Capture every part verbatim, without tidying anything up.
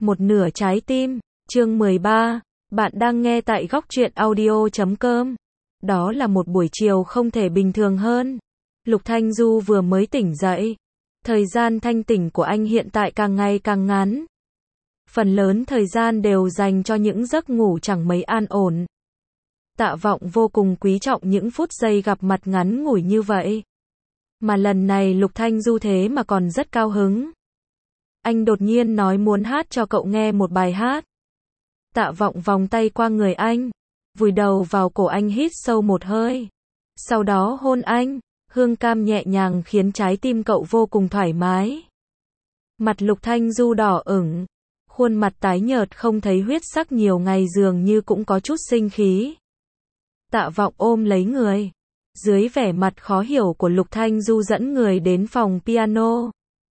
Một nửa trái tim, chương mười ba, bạn đang nghe tại góc truyện audio chấm com. Đó là một buổi chiều không thể bình thường hơn. Lục Thanh Du vừa mới tỉnh dậy. Thời gian thanh tỉnh của anh hiện tại càng ngày càng ngắn. Phần lớn thời gian đều dành cho những giấc ngủ chẳng mấy an ổn. Tạ Vọng vô cùng quý trọng những phút giây gặp mặt ngắn ngủi như vậy. Mà lần này Lục Thanh Du thế mà còn rất cao hứng. Anh đột nhiên nói muốn hát cho cậu nghe một bài hát. Tạ Vọng vòng tay qua người anh, vùi đầu vào cổ anh hít sâu một hơi. Sau đó hôn anh, hương cam nhẹ nhàng khiến trái tim cậu vô cùng thoải mái. Mặt Lục Thanh Du đỏ ửng, khuôn mặt tái nhợt không thấy huyết sắc nhiều ngày dường như cũng có chút sinh khí. Tạ Vọng ôm lấy người. Dưới vẻ mặt khó hiểu của Lục Thanh Du dẫn người đến phòng piano.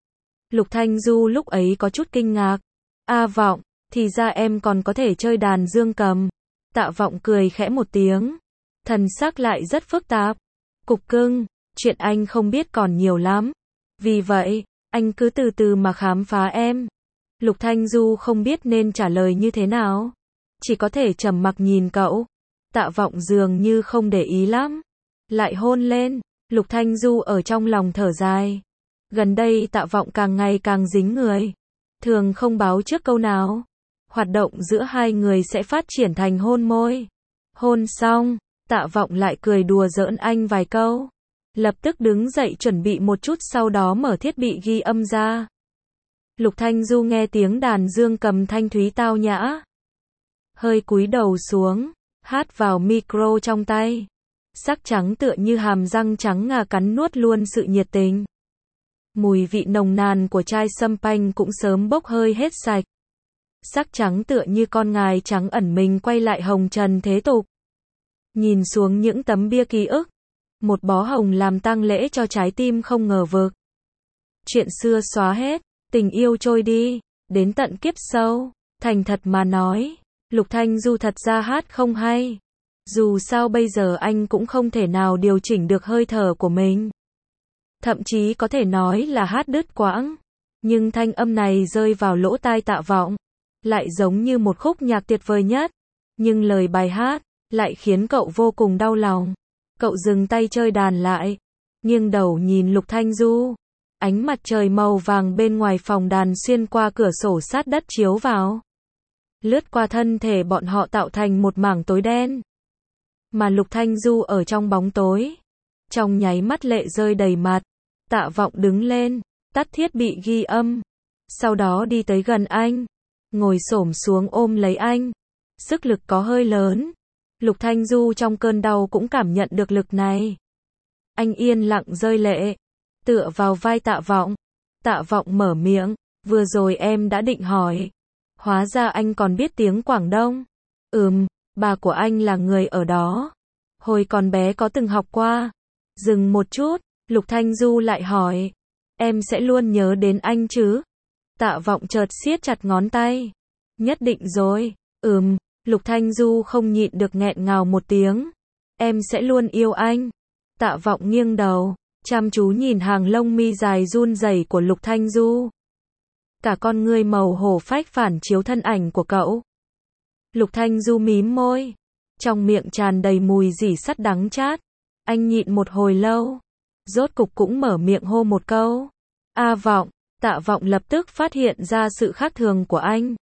Lục Thanh Du lúc ấy có chút kinh ngạc. A Vọng, thì ra em còn có thể chơi đàn dương cầm. Tạ Vọng cười khẽ một tiếng. Thần sắc lại rất phức tạp. Cục cưng, chuyện anh không biết còn nhiều lắm. Vì vậy, anh cứ từ từ mà khám phá em. Lục Thanh Du không biết nên trả lời như thế nào. Chỉ có thể trầm mặc nhìn cậu. Tạ Vọng dường như không để ý lắm. Lại hôn lên. Lục Thanh Du ở trong lòng thở dài. Gần đây Tạ Vọng càng ngày càng dính người. Thường không báo trước câu nào. Hoạt động giữa hai người sẽ phát triển thành hôn môi. Hôn xong, Tạ Vọng lại cười đùa giỡn anh vài câu. Lập tức đứng dậy chuẩn bị một chút sau đó mở thiết bị ghi âm ra. Lục Thanh Du nghe tiếng đàn dương cầm thanh thúy tao nhã. Hơi cúi đầu xuống, hát vào micro trong tay. Sắc trắng tựa như hàm răng trắng ngà cắn nuốt luôn sự nhiệt tình. Mùi vị nồng nàn của chai sâm panh cũng sớm bốc hơi hết sạch. Sắc trắng tựa như con ngài trắng ẩn mình quay lại hồng trần thế tục. Nhìn xuống những tấm bia ký ức. Một bó hồng làm tang lễ cho trái tim không ngờ vực. Chuyện xưa xóa hết, tình yêu trôi đi, đến tận kiếp sau. Thành thật mà nói, Lục Thanh Du thật ra hát không hay. Dù sao bây giờ anh cũng không thể nào điều chỉnh được hơi thở của mình. Thậm chí có thể nói là hát đứt quãng. Nhưng thanh âm này rơi vào lỗ tai Tạ Vọng. Lại giống như một khúc nhạc tuyệt vời nhất. Nhưng lời bài hát lại khiến cậu vô cùng đau lòng. Cậu dừng tay chơi đàn lại. Nghiêng đầu nhìn Lục Thanh Du. Ánh mặt trời màu vàng bên ngoài phòng đàn xuyên qua cửa sổ sát đất chiếu vào. Lướt qua thân thể bọn họ tạo thành một mảng tối đen. Mà Lục Thanh Du ở trong bóng tối. Trong nháy mắt lệ rơi đầy mặt. Tạ Vọng đứng lên, tắt thiết bị ghi âm. Sau đó đi tới gần anh. Ngồi xổm xuống ôm lấy anh. Sức lực có hơi lớn. Lục Thanh Du trong cơn đau cũng cảm nhận được lực này. Anh yên lặng rơi lệ. Tựa vào vai Tạ Vọng. Tạ Vọng mở miệng. Vừa rồi em đã định hỏi. Hóa ra anh còn biết tiếng Quảng Đông. Ừm, bà của anh là người ở đó. Hồi còn bé có từng học qua. Dừng một chút, Lục Thanh Du lại hỏi. Em sẽ luôn nhớ đến anh chứ? Tạ Vọng chợt siết chặt ngón tay. Nhất định rồi. Ừm, Lục Thanh Du không nhịn được nghẹn ngào một tiếng. Em sẽ luôn yêu anh. Tạ Vọng nghiêng đầu, chăm chú nhìn hàng lông mi dài run rẩy của Lục Thanh Du. Cả con ngươi màu hổ phách phản chiếu thân ảnh của cậu. Lục Thanh Du mím môi. Trong miệng tràn đầy mùi rỉ sắt đắng chát. Anh nhịn một hồi lâu. Rốt cục cũng mở miệng hô một câu. A Vọng. Tạ Vọng lập tức phát hiện ra sự khác thường của anh.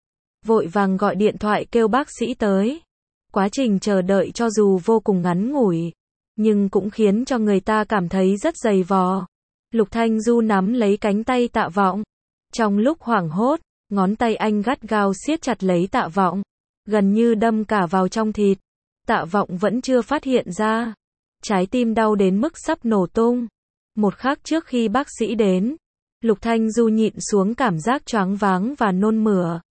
Vội vàng gọi điện thoại kêu bác sĩ tới. Quá trình chờ đợi cho dù vô cùng ngắn ngủi. Nhưng cũng khiến cho người ta cảm thấy rất dày vò. Lục Thanh Du nắm lấy cánh tay Tạ Vọng. Trong lúc hoảng hốt, ngón tay anh gắt gao siết chặt lấy Tạ Vọng. Gần như đâm cả vào trong thịt. Tạ Vọng vẫn chưa phát hiện ra. Trái tim đau đến mức sắp nổ tung. Một khắc trước khi bác sĩ đến, Lục Thanh Du nhịn xuống cảm giác choáng váng và nôn mửa.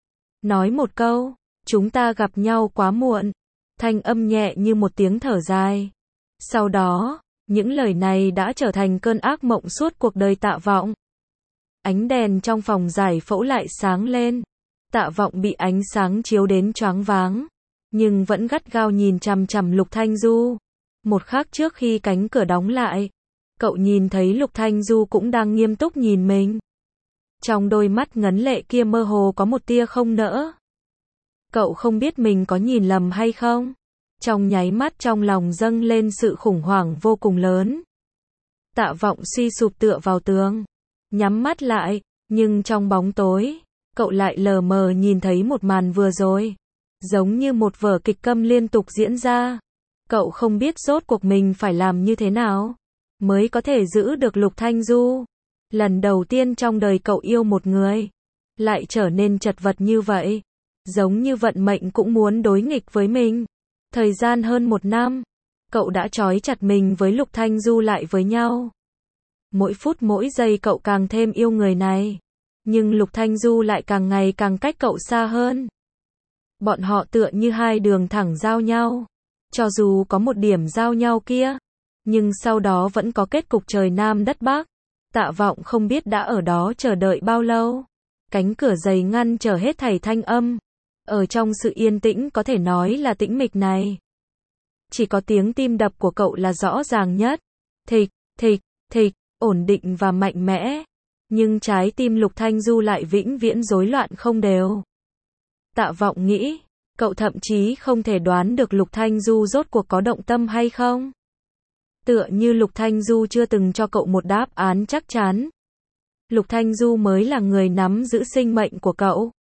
Nói một câu, chúng ta gặp nhau quá muộn. Thanh âm nhẹ như một tiếng thở dài. Sau đó, những lời này đã trở thành cơn ác mộng suốt cuộc đời Tạ Vọng. Ánh đèn trong phòng giải phẫu lại sáng lên. Tạ Vọng bị ánh sáng chiếu đến choáng váng. Nhưng vẫn gắt gao nhìn chằm chằm Lục Thanh Du. Một khắc trước khi cánh cửa đóng lại, cậu nhìn thấy Lục Thanh Du cũng đang nghiêm túc nhìn mình. Trong đôi mắt ngấn lệ kia mơ hồ có một tia không nỡ. Cậu không biết mình có nhìn lầm hay không? Trong nháy mắt trong lòng dâng lên sự khủng hoảng vô cùng lớn. Tạ Vọng suy sụp tựa vào tường, nhắm mắt lại, nhưng trong bóng tối, cậu lại lờ mờ nhìn thấy một màn vừa rồi, giống như một vở kịch câm liên tục diễn ra. Cậu không biết rốt cuộc mình phải làm như thế nào mới có thể giữ được Lục Thanh Du. Lần đầu tiên trong đời cậu yêu một người, lại trở nên chật vật như vậy, giống như vận mệnh cũng muốn đối nghịch với mình. Thời gian hơn một năm, cậu đã trói chặt mình với Lục Thanh Du lại với nhau. Mỗi phút mỗi giây cậu càng thêm yêu người này, nhưng Lục Thanh Du lại càng ngày càng cách cậu xa hơn. Bọn họ tựa như hai đường thẳng giao nhau. Cho dù có một điểm giao nhau kia, nhưng sau đó vẫn có kết cục trời Nam đất Bắc. Tạ Vọng không biết đã ở đó chờ đợi bao lâu. Cánh cửa dày ngăn trở hết thảy thanh âm. Ở trong sự yên tĩnh có thể nói là tĩnh mịch này, chỉ có tiếng tim đập của cậu là rõ ràng nhất. Thịch, thịch, thịch, ổn định và mạnh mẽ. Nhưng trái tim Lục Thanh Du lại vĩnh viễn rối loạn không đều. Tạ Vọng nghĩ, cậu thậm chí không thể đoán được Lục Thanh Du rốt cuộc có động tâm hay không. Tựa như Lục Thanh Du chưa từng cho cậu một đáp án chắc chắn. Lục Thanh Du mới là người nắm giữ sinh mệnh của cậu.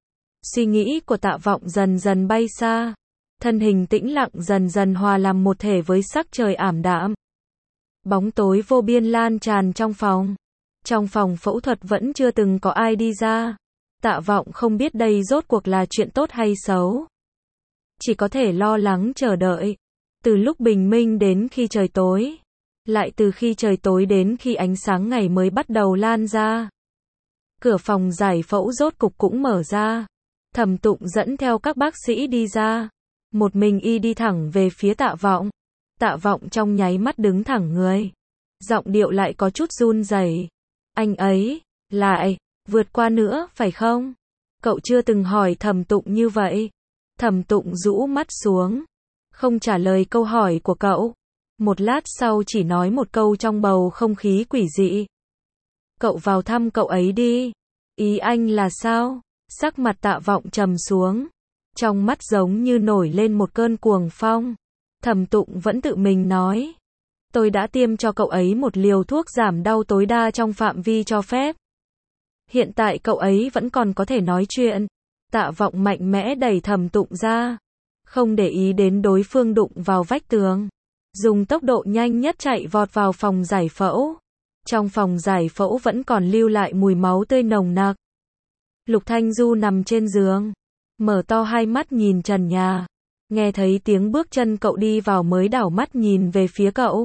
Suy nghĩ của Tạ Vọng dần dần bay xa. Thân hình tĩnh lặng dần dần hòa làm một thể với sắc trời ảm đạm. Bóng tối vô biên lan tràn trong phòng. Trong phòng phẫu thuật vẫn chưa từng có ai đi ra. Tạ Vọng không biết đây rốt cuộc là chuyện tốt hay xấu. Chỉ có thể lo lắng chờ đợi. Từ lúc bình minh đến khi trời tối. Lại từ khi trời tối đến khi ánh sáng ngày mới bắt đầu lan ra. Cửa phòng giải phẫu rốt cục cũng mở ra. Thẩm Tụng dẫn theo các bác sĩ đi ra. Một mình y đi thẳng về phía Tạ Vọng. Tạ Vọng trong nháy mắt đứng thẳng người. Giọng điệu lại có chút run rẩy. Anh ấy, lại, vượt qua nữa, phải không? Cậu chưa từng hỏi Thẩm Tụng như vậy. Thẩm Tụng rũ mắt xuống. Không trả lời câu hỏi của cậu. Một lát sau chỉ nói một câu trong bầu không khí quỷ dị. Cậu vào thăm cậu ấy đi. Ý anh là sao? Sắc mặt Tạ Vọng trầm xuống. Trong mắt giống như nổi lên một cơn cuồng phong. Thẩm Tụng vẫn tự mình nói. Tôi đã tiêm cho cậu ấy một liều thuốc giảm đau tối đa trong phạm vi cho phép. Hiện tại cậu ấy vẫn còn có thể nói chuyện. Tạ Vọng mạnh mẽ đẩy Thẩm Tụng ra. Không để ý đến đối phương đụng vào vách tường. Dùng tốc độ nhanh nhất chạy vọt vào phòng giải phẫu. Trong phòng giải phẫu vẫn còn lưu lại mùi máu tươi nồng nặc. Lục Thanh Du nằm trên giường. Mở to hai mắt nhìn trần nhà. Nghe thấy tiếng bước chân cậu đi vào mới đảo mắt nhìn về phía cậu.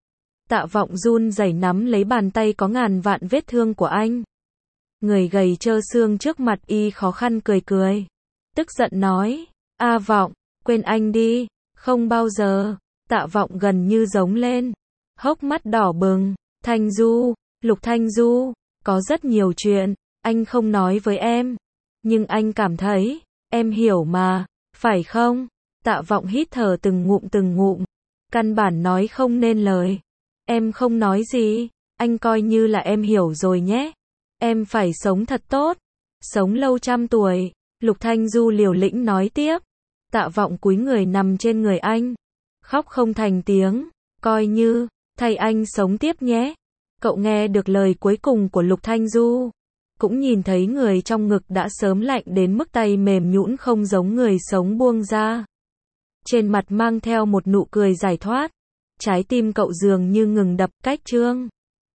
Tạ Vọng run rẩy nắm lấy bàn tay có ngàn vạn vết thương của anh. Người gầy trơ xương trước mặt y khó khăn cười cười. Tức giận nói. A Vọng, quên anh đi. Không bao giờ. Tạ Vọng gần như giống lên. Hốc mắt đỏ bừng. Thanh Du, Lục Thanh Du, có rất nhiều chuyện. Anh không nói với em. Nhưng anh cảm thấy, em hiểu mà, phải không? Tạ Vọng hít thở từng ngụm từng ngụm. Căn bản nói không nên lời. Em không nói gì, anh coi như là em hiểu rồi nhé. Em phải sống thật tốt. Sống lâu trăm tuổi. Lục Thanh Du liều lĩnh nói tiếp. Tạ Vọng cúi người nằm trên người anh. Khóc không thành tiếng. Coi như, thay anh sống tiếp nhé. Cậu nghe được lời cuối cùng của Lục Thanh Du. Cũng nhìn thấy người trong ngực đã sớm lạnh đến mức tay mềm nhũn không giống người sống buông ra. Trên mặt mang theo một nụ cười giải thoát. Trái tim cậu dường như ngừng đập. Cách chương